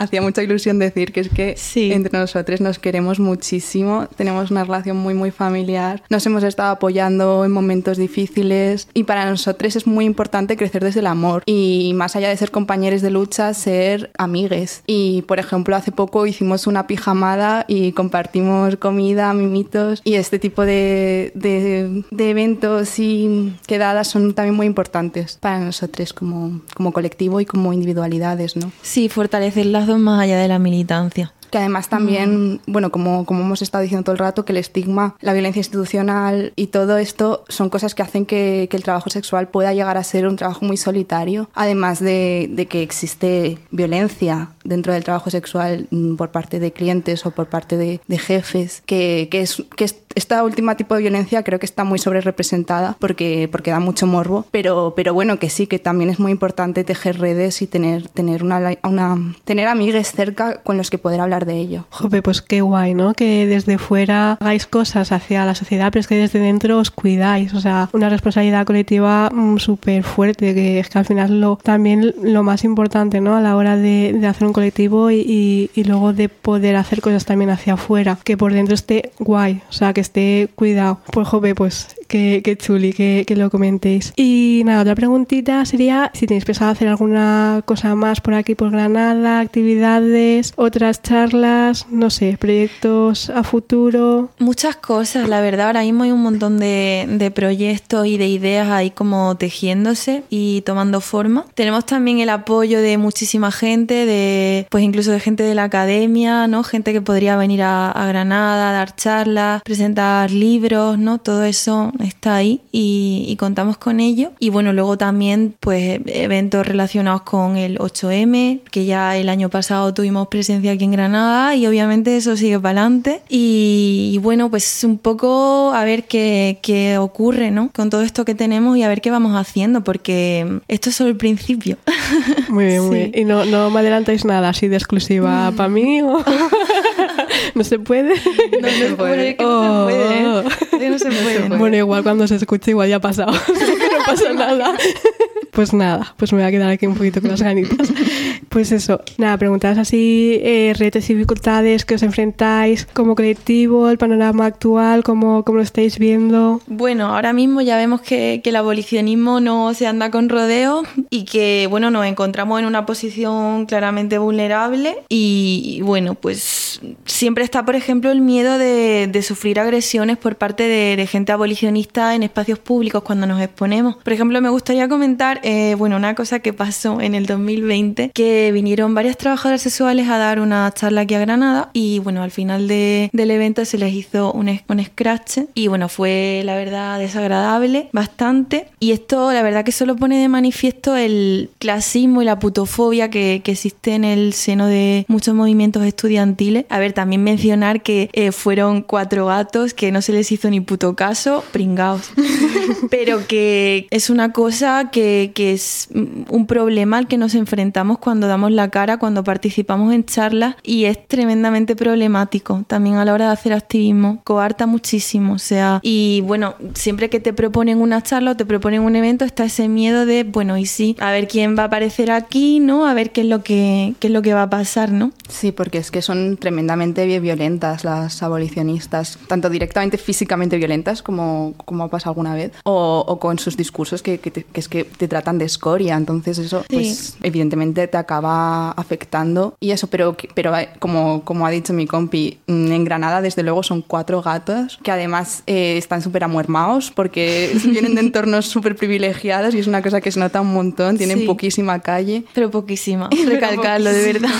ilusión decir que es que sí. Entre nosotros nos queremos muchísimo, tenemos una relación muy muy familiar, nos hemos estado apoyando en momentos difíciles y para nosotros es muy importante crecer desde el amor y más allá de ser compañeros de lucha, ser amigues. Y por ejemplo hace poco hicimos una pijamada y compartimos comida, mimitos y este tipo de, de, de eventos y quedadas son también muy importantes para nosotros como, como colectivo y como individualidades, ¿no? Sí, fortalecer lazos más allá de la militancia. Que además también, mm. bueno, como, como hemos estado diciendo todo el rato, que el estigma, la violencia institucional y todo esto son cosas que hacen que, que el trabajo sexual pueda llegar a ser un trabajo muy solitario. Además de, de que existe violencia dentro del trabajo sexual por parte de clientes o por parte de, de jefes, que, que, es, que es, esta última tipo de violencia creo que está muy sobre representada porque, porque da mucho morbo, pero, pero bueno, que sí, que también es muy importante tejer redes y tener, tener, una, una, tener amigues cerca con los que poder hablar de ello. Jope, pues qué guay, ¿no? Que desde fuera hagáis cosas hacia la sociedad, pero es que desde dentro os cuidáis, o sea, una responsabilidad colectiva mmm, súper fuerte, que es que al final lo, también lo más importante, ¿no? A la hora de, de hacer un colectivo y, y, y luego de poder hacer cosas también hacia afuera, que por dentro esté guay, o sea, que esté cuidado. Pues jope, pues qué, qué chuli que, que lo comentéis. Y nada, otra preguntita sería si tenéis pensado hacer alguna cosa más por aquí, por Granada, actividades, otras charlas, no sé, proyectos a futuro. Muchas cosas, la verdad, ahora mismo hay un montón de, de proyectos y de ideas ahí como tejiéndose y tomando forma. Tenemos también el apoyo de muchísima gente, de pues incluso de gente de la academia, ¿no? Gente que podría venir a, a Granada a dar charlas, presentar libros, ¿no? Todo eso está ahí y, y contamos con ello. Y bueno, luego también pues eventos relacionados con el ocho eme, que ya el año pasado tuvimos presencia aquí en Granada y obviamente eso sigue para adelante. Y, y bueno, pues un poco a ver qué, qué ocurre, ¿no? Con todo esto que tenemos y a ver qué vamos haciendo, porque esto es solo el principio. Muy bien, muy bien. Y no, no me adelantáis nada así de exclusiva para mí o... ¿No se puede? No, no se puede. Que no, oh, se puede, ¿eh? Que no se puede. No se puede. Bueno, igual cuando se escuche igual ya ha pasado. No pasa nada. Pues nada, pues me voy a quedar aquí un poquito con las ganitas. Pues eso, nada, preguntadas así, eh, retos y dificultades que os enfrentáis como colectivo, el panorama actual, cómo, cómo lo estáis viendo. Bueno, ahora mismo ya vemos que, que el abolicionismo no se anda con rodeos y que, bueno, nos encontramos en una posición claramente vulnerable y, y bueno, pues siempre está, por ejemplo, el miedo de, de sufrir agresiones por parte de, de gente abolicionista en espacios públicos cuando nos exponemos. Por ejemplo, me gustaría comentar Eh, bueno, una cosa que pasó en el dos mil veinte, que vinieron varias trabajadoras sexuales a dar una charla aquí a Granada y bueno, al final de, del evento se les hizo un, un scratch y bueno, fue la verdad desagradable bastante y esto la verdad que solo pone de manifiesto el clasismo y la putofobia que, que existe en el seno de muchos movimientos estudiantiles. A ver, también mencionar que eh, fueron cuatro gatos que no se les hizo ni puto caso, pringaos, pero que es una cosa que que es un problema al que nos enfrentamos cuando damos la cara, cuando participamos en charlas y es tremendamente problemático también a la hora de hacer activismo, coarta muchísimo, o sea, y bueno, siempre que te proponen una charla o te proponen un evento está ese miedo de, bueno, y sí, a ver quién va a aparecer aquí, ¿no? A ver qué es lo que, qué es lo que va a pasar, ¿no? Sí, porque es que son tremendamente violentas las abolicionistas, tanto directamente físicamente violentas como, como ha pasado alguna vez, o, o con sus discursos que, que, te, que es que te tratan de escoria, entonces eso sí. Pues evidentemente te acaba afectando y eso, pero, pero como, como ha dicho mi compi, en Granada desde luego son cuatro gatos que además eh, están súper amuermados porque vienen de entornos súper privilegiados y es una cosa que se nota un montón, tienen sí. poquísima calle. Pero poquísima, recalcarlo de verdad.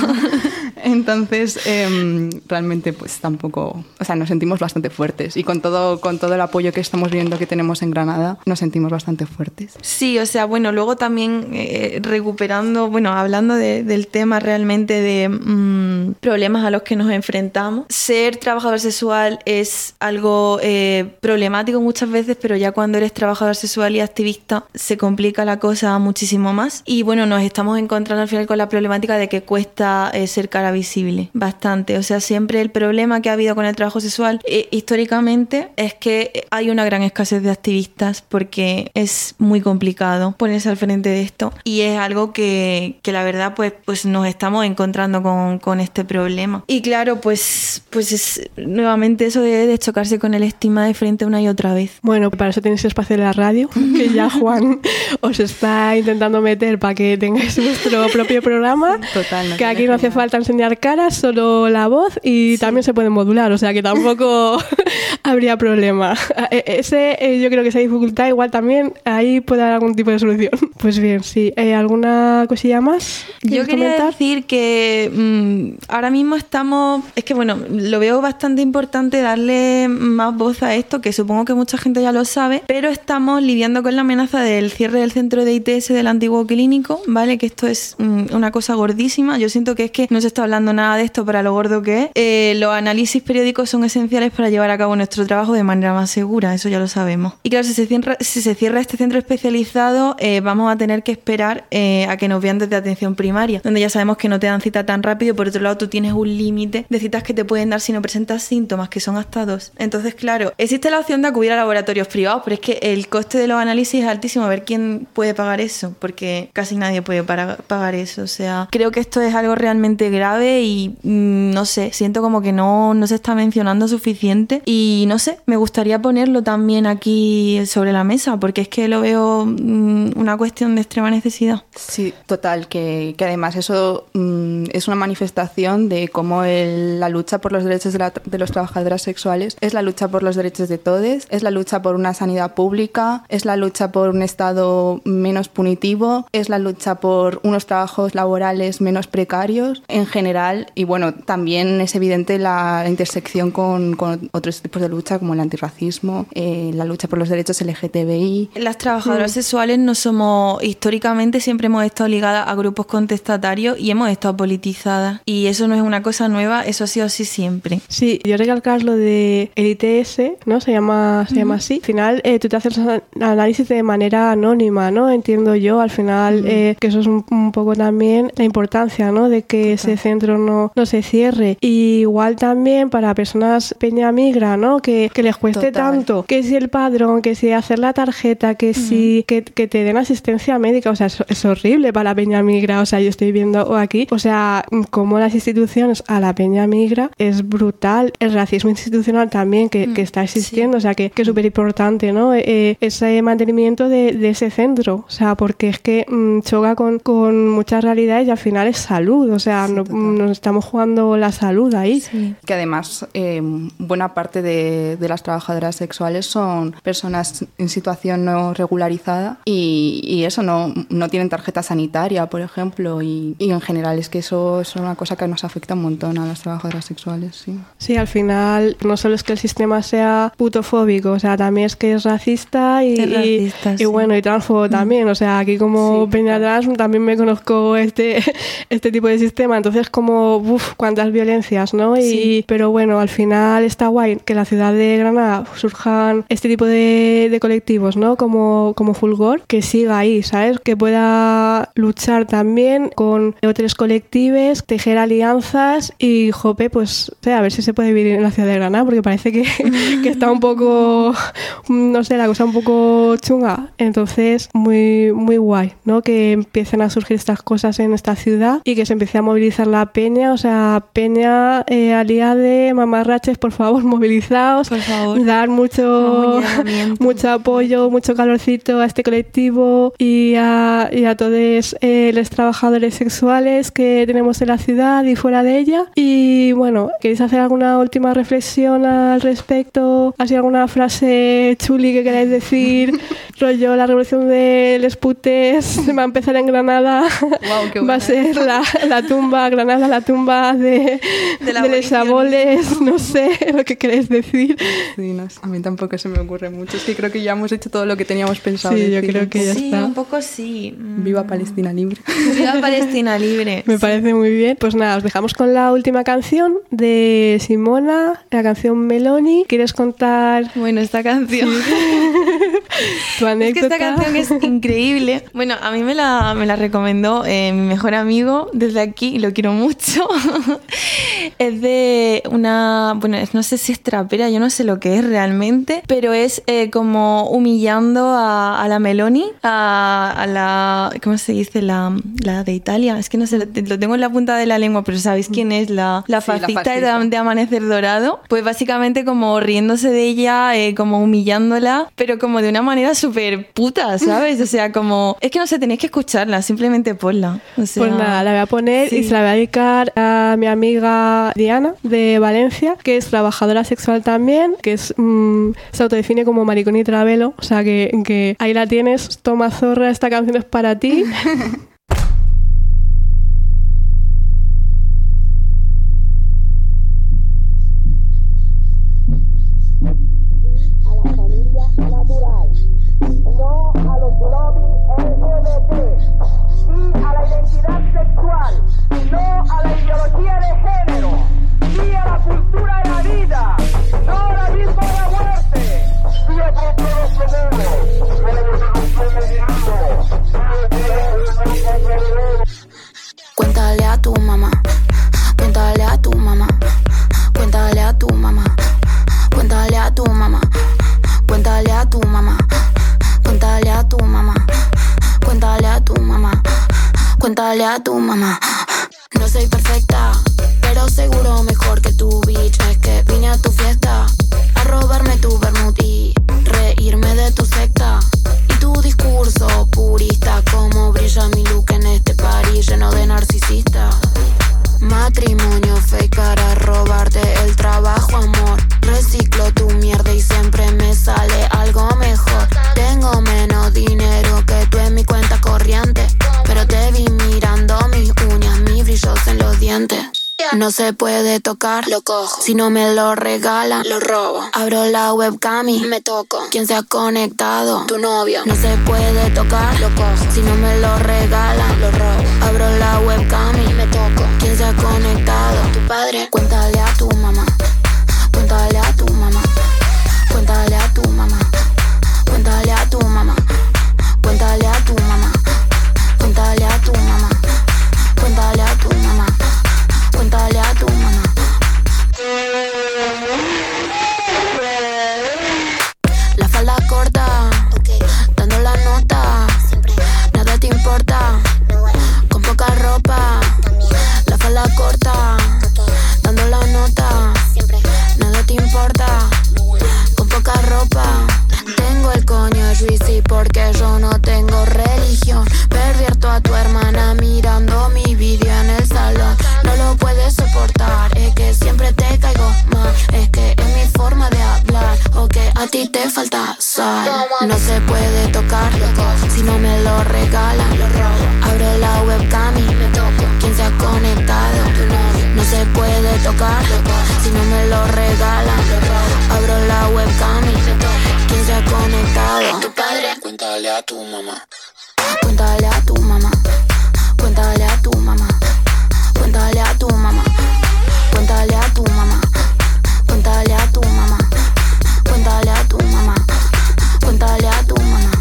Entonces eh, realmente pues tampoco, o sea, nos sentimos bastante fuertes y con todo, con todo el apoyo que estamos viendo que tenemos en Granada nos sentimos bastante fuertes. Sí, o sea, bueno, luego también eh, recuperando, bueno, hablando de, del tema realmente de mmm, problemas a los que nos enfrentamos, ser trabajador sexual es algo eh, problemático muchas veces, pero ya cuando eres trabajador sexual y activista se complica la cosa muchísimo más y bueno, nos estamos encontrando al final con la problemática de que cuesta eh, ser cara haga visible bastante. O sea, siempre el problema que ha habido con el trabajo sexual eh, históricamente es que hay una gran escasez de activistas porque es muy complicado ponerse al frente de esto y es algo que, que la verdad pues, pues nos estamos encontrando con, con este problema. Y claro, pues, pues es nuevamente eso de, de chocarse con el estigma de frente una y otra vez. Bueno, para eso tenéis espacio en la radio, que ya Juan os está intentando meter para que tengáis vuestro propio programa. Total, no que aquí no hace genial. falta enseñar caras, solo la voz y sí. También se puede modular, o sea que tampoco habría problema. Ese, eh, yo creo que esa dificultad igual también ahí puede haber algún tipo de solución. Pues bien, sí. Eh, ¿Alguna cosilla más? Yo quería comentar? decir que mmm, ahora mismo estamos, es que bueno, lo veo bastante importante darle más voz a esto, que supongo que mucha gente ya lo sabe, pero estamos lidiando con la amenaza del cierre del centro de I T S del antiguo clínico, ¿vale? Que esto es mmm, una cosa gordísima. Yo siento que es que no se está hablando nada de esto para lo gordo que es. Eh, los análisis periódicos son esenciales para llevar a cabo nuestro trabajo de manera más segura, eso ya lo sabemos. Y claro, si se cierra, si se cierra este centro especializado, eh, vamos a tener que esperar eh, a que nos vean desde atención primaria, donde ya sabemos que no te dan cita tan rápido. Por otro lado, tú tienes un límite de citas que te pueden dar si no presentas síntomas, que son hasta dos. Entonces, claro, existe la opción de acudir a laboratorios privados, pero es que el coste de los análisis es altísimo. A ver quién puede pagar eso, porque casi nadie puede para, pagar eso. O sea, creo que esto es algo realmente grave y mmm, no sé, siento como que no, no se está mencionando suficiente y no sé, me gustaría ponerlo también aquí sobre la mesa, porque es que lo veo mmm, una cuestión de extrema necesidad. Sí, total, que, que además eso mmm, es una manifestación de cómo el, la lucha por los derechos de, la, de los trabajadoras sexuales es la lucha por los derechos de todos, es la lucha por una sanidad pública, es la lucha por un Estado menos punitivo, es la lucha por unos trabajos laborales menos precarios en general. Y bueno, también es evidente la intersección con, con otros tipos de lucha como el antirracismo, eh, la lucha por los derechos L G T B I. Las trabajadoras mm. sexuales no somos, históricamente siempre hemos estado ligadas a grupos contestatarios y hemos estado politizadas, y eso no es una cosa nueva, eso ha sido así siempre. Sí, yo recalcar lo de el I T S, ¿no? Se llama, se uh-huh. llama así. Al final eh, tú te haces análisis de manera anónima, ¿no? Entiendo yo, al final uh-huh. eh, que eso es un, un poco también la importancia, ¿no? De que okay. ese centro no, no se cierre. Y igual también para personas peña migra, ¿no? Que, que les cueste Total. tanto, que si el padrón, que si hacer la tarjeta, que uh-huh. si que, que te den asistencia médica, o sea, es, es horrible para la peña migra. O sea, yo estoy viendo aquí, o sea, como las instituciones a la peña migra es brutal. El racismo institucional también que, uh-huh. que está existiendo, sí. o sea, que, que es súper importante, ¿no? Eh, ese mantenimiento de, de ese centro, o sea, porque es que mmm, choca con, con muchas realidades y al final es salud, o sea, sí, no, nos estamos jugando la salud ahí. Sí. Que además eh, buena parte de, de las trabajadoras sexuales son personas en situación no regularizada y, y eso, no, no tienen tarjeta sanitaria, por ejemplo, y, y en general es que eso es una cosa que nos afecta un montón a las trabajadoras sexuales, sí. Sí, al final no solo es que el sistema sea putofóbico, o sea, también es que es racista y, es racista, y, sí. y bueno, y transfobo mm. también, o sea, aquí como sí, peña trans también me conozco este, este tipo de sistema, entonces como, uff, cuántas violencias, ¿no? Y, sí. Pero bueno, al final está guay que en la ciudad de Granada surjan este tipo de, de colectivos, ¿no? Como, como Fulgor, que siga ahí, ¿sabes? Que pueda luchar también con otros colectivos, tejer alianzas y, jope, pues, o sea, a ver si se puede vivir en la ciudad de Granada, porque parece que, que está un poco, no sé, la cosa un poco chunga. Entonces, muy, muy guay, ¿no? Que empiecen a surgir estas cosas en esta ciudad y que se empiece a movilizar la peña, o sea, peña, eh, aliade, mamarraches, por favor, movilizaos, por favor. Dar mucho, mucho apoyo, mucho calorcito a este colectivo y a, y a todos eh, los trabajadores sexuales que tenemos en la ciudad y fuera de ella. Y bueno, ¿queréis hacer alguna última reflexión al respecto? ¿Así alguna frase chuli que queráis decir? Rollo, la revolución de los putes va a empezar en Granada. Wow, va a ser la, la tumba, Granada, la tumba de, de, de los abuelos, no sé lo que queréis decir. Sí, no, a mí tampoco se me ocurre mucho. Es que creo que ya hemos hecho todo lo que teníamos pensado. Sí, decir. yo creo que ya sí, está. Sí, un poco sí. Viva Palestina libre. Viva Palestina libre. Me sí. parece muy bien. Pues nada, os dejamos con la última canción de Simona, la canción Meloni. ¿Quieres contar? Bueno, esta canción... Sí. Tu anécdota. Es que esta canción es increíble. Bueno, a mí me la, me la recomendó eh, mi mejor amigo desde aquí, y lo quiero mucho. Es de una... Bueno, no sé si es trapera, yo no sé lo que es realmente, pero es eh, como humillando a, a la Meloni, a, a la... ¿Cómo se dice? La, la de Italia. Es que no sé, lo tengo en la punta de la lengua, pero ¿sabéis quién es? La, la fascista, sí, la fascista. De, de Amanecer Dorado. Pues básicamente como riéndose de ella, eh, como humillándola, pero como de una manera súper puta, ¿sabes? O sea, como... Es que no sé, tenéis que escucharla, simplemente ponla. O sea, pues nada, la voy a poner sí. Y se la voy a dedicar a mi amiga Diana de Valencia, que es trabajadora sexual también, que es mmm, se autodefine como maricón y travelo, o sea que, que ahí la tienes, toma zorra, esta canción es para ti. No a los lobbies L G B T, sí a la identidad sexual, no a la ideología de género, sí a la cultura de la vida, no al abismo de la muerte, sí a todos los seguros, a la revolución del Cuéntale a tu mamá, cuéntale a tu mamá, cuéntale a tu mamá, cuéntale a tu mamá, cuéntale a tu mamá. Cuéntale a tu mamá, cuéntale a tu mamá, cuéntale a tu mamá. No soy perfecta, pero seguro mejor que tu bitch. Es que vine a tu fiesta a robarme tu vermut y reírme de tu secta y tu discurso purista. Como brilla mi look en este party lleno de narcisistas. Matrimonio fake para robarte el trabajo, amor. Reciclo tu mierda y siempre me sale algo mejor. Tengo menos dinero que tú en mi cuenta corriente, pero te vi mirando mis uñas, mis brillos en los dientes. No se puede tocar, lo cojo. Si no me lo regalan, lo robo. Abro la webcam y me toco. ¿Quién se ha conectado? Tu novio. No se puede tocar, lo cojo. Si no me lo regalan, lo robo. Abro la webcam y me toco. ¿Quién se ha conectado? Tu padre. Cuéntale a tu mamá. Cuéntale a tu mamá. Cuéntale a tu mamá. Cuéntale a tu mamá. Cuéntale a tu mamá. Cuéntale a tu mamá. Cuéntale a tu mamá. Cuéntale a tu mamá. La falda corta, okay. Dando la nota, siempre. Nada te importa, con poca ropa. También. La falda corta, okay. Dando la nota, siempre. Nada te importa, con poca ropa. Tengo el coño juicy porque yo no tengo religión. Pervierto a tu hermana mirando mi vídeo en el salón. No lo puedes soportar, es que siempre te caigo mal. Es que es mi forma de hablar, o que a ti te falta sal. No se puede tocar, si no me lo regalan, lo robo. Abro la webcam y me toco. ¿Quién se ha conectado? No se puede tocar, si no me lo regalan, lo robo. Abro la webcam y me toco. ¿Quién se ha conectado? Tu padre. Cuéntale a tu mamá. Cuéntale a tu mamá. Cuéntale a tu mamá. Cuéntale a tu mamá. Cuéntale a tu mamá. Cuéntale a tu mamá. Cuéntale a tu mamá. Cuéntale a tu mamá.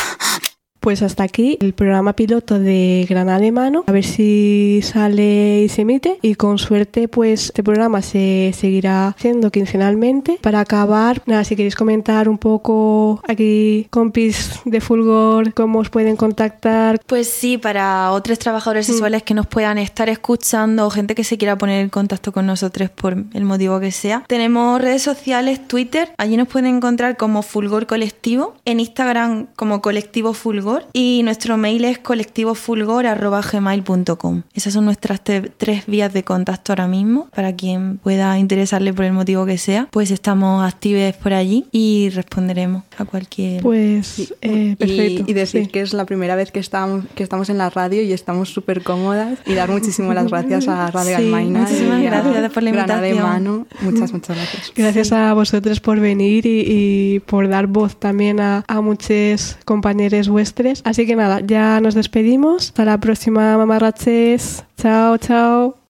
Pues hasta aquí el programa piloto de Granada de Mano. A ver si sale y se emite. Y con suerte, pues este programa se seguirá haciendo quincenalmente. Para acabar, nada, si queréis comentar un poco aquí, compis de Fulgor, cómo os pueden contactar. Pues sí, para otros trabajadores sexuales mm. que nos puedan estar escuchando o gente que se quiera poner en contacto con nosotros por el motivo que sea. Tenemos redes sociales, Twitter, allí nos pueden encontrar como Fulgor Colectivo, en Instagram como Colectivo Fulgor. Y nuestro mail es colectivofulgor arroba gmail punto com. Esas son nuestras te- tres vías de contacto ahora mismo. Para quien pueda interesarle por el motivo que sea, pues estamos activos por allí y responderemos a cualquier... Pues sí. eh, perfecto. Y, y decir sí. que es la primera vez que estamos, que estamos en la radio y estamos súper cómodas, y dar muchísimas las gracias a Radio sí, Almaina. Muchísimas gracias por la invitación. Granada de Mano. Muchas, muchas gracias. Gracias sí. a vosotros por venir y, y por dar voz también a, a muchos compañeros vuestros. Así que nada, ya nos despedimos. Hasta la próxima, mamarraches. Chao, chao.